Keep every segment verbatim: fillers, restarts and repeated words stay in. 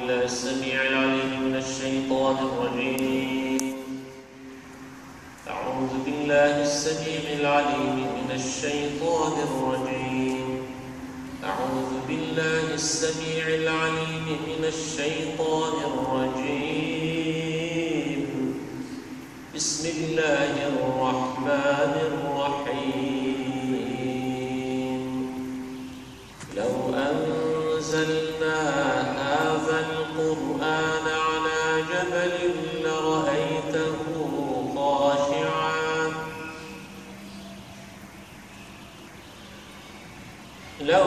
السميع العليم من الشيطان الرجيم أعوذ بالله السميع العليم من الشيطان الرجيم أعوذ بالله السميع العليم من الشيطان الرجيم بسم الله الرحمن الرحيم لو أنزلنا هذا القرآن على جبل لرأيته خاشعا لو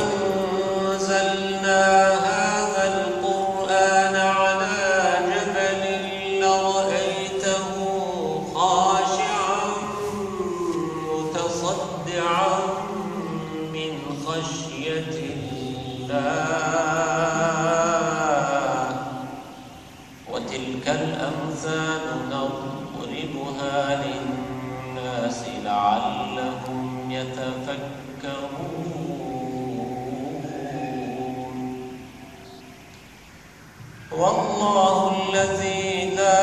أنزلنا هذا القرآن على جبل لرأيته خاشعا متصدعا من خشية الله وتلك الأمثال نضربها للناس لعلهم يتفكرون والله الذي لا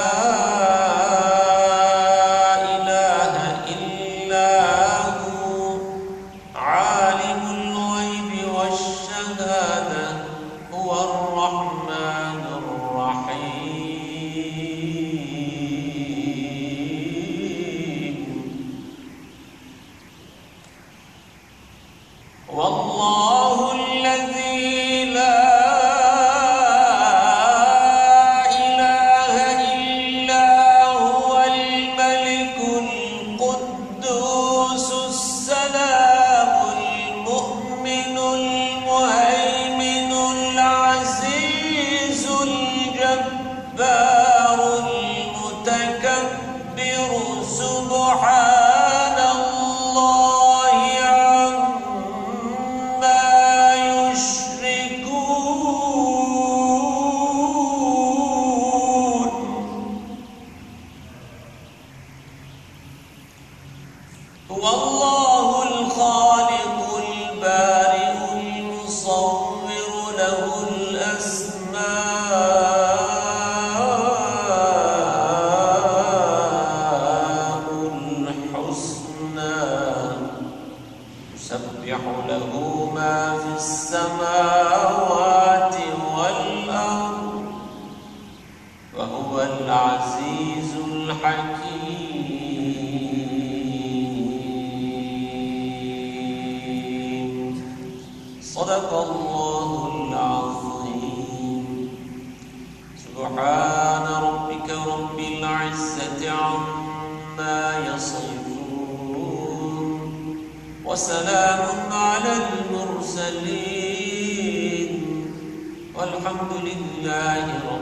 إله إلا هو عالم الغيب والشهادة هو الرحمن الرحيم والله الذي لا الجبار المتكبر سبحان الله عما يشركون هو الله الخالق البارئ المصور له الأسماء يسبح له ما في السماوات والأرض وهو العزيز الحكيم صدق الله العظيم سبحان ربك رب العزة عما يصفون وسلام على المرسلين والحمد لله رب